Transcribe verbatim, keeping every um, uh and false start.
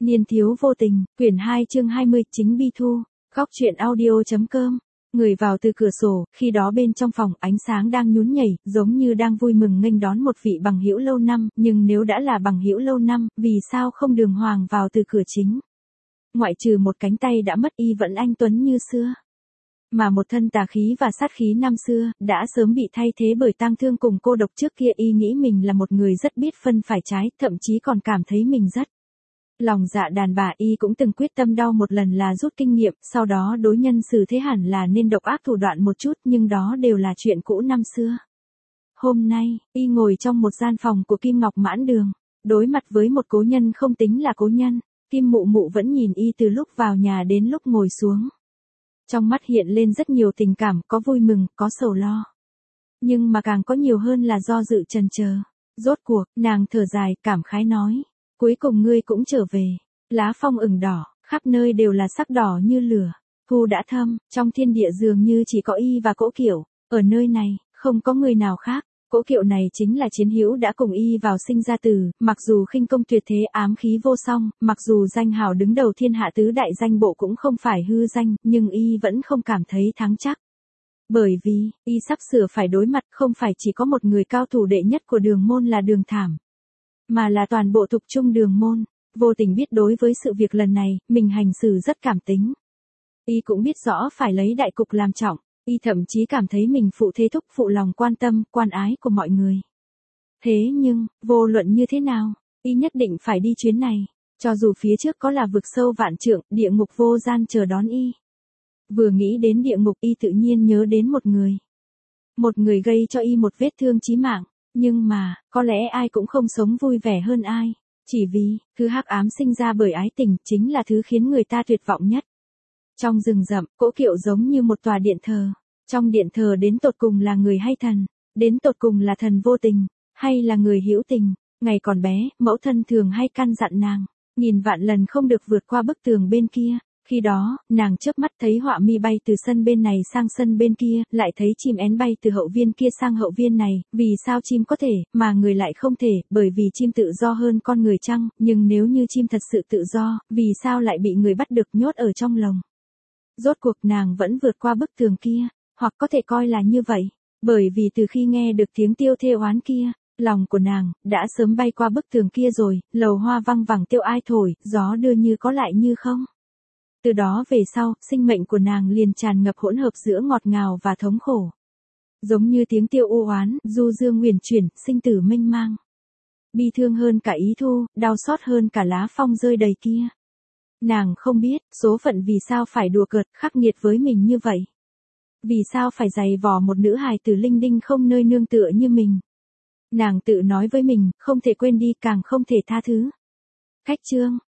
Niên thiếu vô tình, quyển hai chương hai mươi, chính bi thu, góc truyện audio.com. Người vào từ cửa sổ, khi đó bên trong phòng ánh sáng đang nhún nhảy, giống như đang vui mừng nghênh đón một vị bằng hữu lâu năm, nhưng nếu đã là bằng hữu lâu năm, vì sao không đường hoàng vào từ cửa chính? Ngoại trừ một cánh tay đã mất y vẫn anh tuấn như xưa. Mà một thân tà khí và sát khí năm xưa, đã sớm bị thay thế bởi tang thương cùng cô độc. Trước kia y nghĩ mình là một người rất biết phân phải trái, thậm chí còn cảm thấy mình rất lòng dạ đàn bà. Y cũng từng quyết tâm đau một lần là rút kinh nghiệm, sau đó đối nhân xử thế hẳn là nên độc ác thủ đoạn một chút, nhưng đó đều là chuyện cũ năm xưa. Hôm nay, y ngồi trong một gian phòng của Kim Ngọc Mãn Đường, đối mặt với một cố nhân không tính là cố nhân. Kim Mụ Mụ vẫn nhìn y từ lúc vào nhà đến lúc ngồi xuống. Trong mắt hiện lên rất nhiều tình cảm, có vui mừng, có sầu lo. Nhưng mà càng có nhiều hơn là do dự chần chờ. Rốt cuộc, nàng thở dài, cảm khái nói. Cuối cùng ngươi cũng trở về. Lá phong ửng đỏ, khắp nơi đều là sắc đỏ như lửa. Thu đã thâm, trong thiên địa dường như chỉ có y và Cỗ Kiệu. Ở nơi này, không có người nào khác. Cỗ Kiệu này chính là chiến hữu đã cùng y vào sinh ra tử, mặc dù khinh công tuyệt thế ám khí vô song, mặc dù danh hào đứng đầu thiên hạ tứ đại danh bộ cũng không phải hư danh, nhưng y vẫn không cảm thấy thắng chắc. Bởi vì, y sắp sửa phải đối mặt không phải chỉ có một người cao thủ đệ nhất của Đường môn là Đường Thảm, mà là toàn bộ thục trung Đường môn. Vô tình biết đối với sự việc lần này, mình hành xử rất cảm tính. Y cũng biết rõ phải lấy đại cục làm trọng. Y thậm chí cảm thấy mình phụ thế thúc phụ lòng quan tâm, quan ái của mọi người. Thế nhưng, vô luận như thế nào, y nhất định phải đi chuyến này. Cho dù phía trước có là vực sâu vạn trượng, địa ngục vô gian chờ đón y. Vừa nghĩ đến địa ngục y tự nhiên nhớ đến một người. Một người gây cho y một vết thương chí mạng. Nhưng mà, có lẽ ai cũng không sống vui vẻ hơn ai. Chỉ vì, thứ hắc ám sinh ra bởi ái tình chính là thứ khiến người ta tuyệt vọng nhất. Trong rừng rậm, Cỗ Kiệu giống như một tòa điện thờ. Trong điện thờ đến tột cùng là người hay thần? Đến tột cùng là thần vô tình, hay là người hữu tình? Ngày còn bé, mẫu thân thường hay căn dặn nàng, nghìn vạn lần không được vượt qua bức tường bên kia. Khi đó, nàng chớp mắt thấy họa mi bay từ sân bên này sang sân bên kia, lại thấy chim én bay từ hậu viên kia sang hậu viên này. Vì sao chim có thể, mà người lại không thể? Bởi vì chim tự do hơn con người chăng? Nhưng nếu như chim thật sự tự do, vì sao lại bị người bắt được nhốt ở trong lồng? Rốt cuộc nàng vẫn vượt qua bức tường kia, hoặc có thể coi là như vậy, bởi vì từ khi nghe được tiếng tiêu thê oán kia, lòng của nàng đã sớm bay qua bức tường kia rồi. Lầu hoa văng vẳng tiêu ai thổi, gió đưa như có lại như không. Từ đó về sau, sinh mệnh của nàng liền tràn ngập hỗn hợp giữa ngọt ngào và thống khổ. Giống như tiếng tiêu u oán, du dương nguyền chuyển, sinh tử mênh mang. Bi thương hơn cả ý thu, đau xót hơn cả lá phong rơi đầy kia. Nàng không biết, số phận vì sao phải đùa cợt, khắc nghiệt với mình như vậy. Vì sao phải giày vò một nữ hài tử linh đinh không nơi nương tựa như mình. Nàng tự nói với mình, không thể quên đi, càng không thể tha thứ. Cách chương,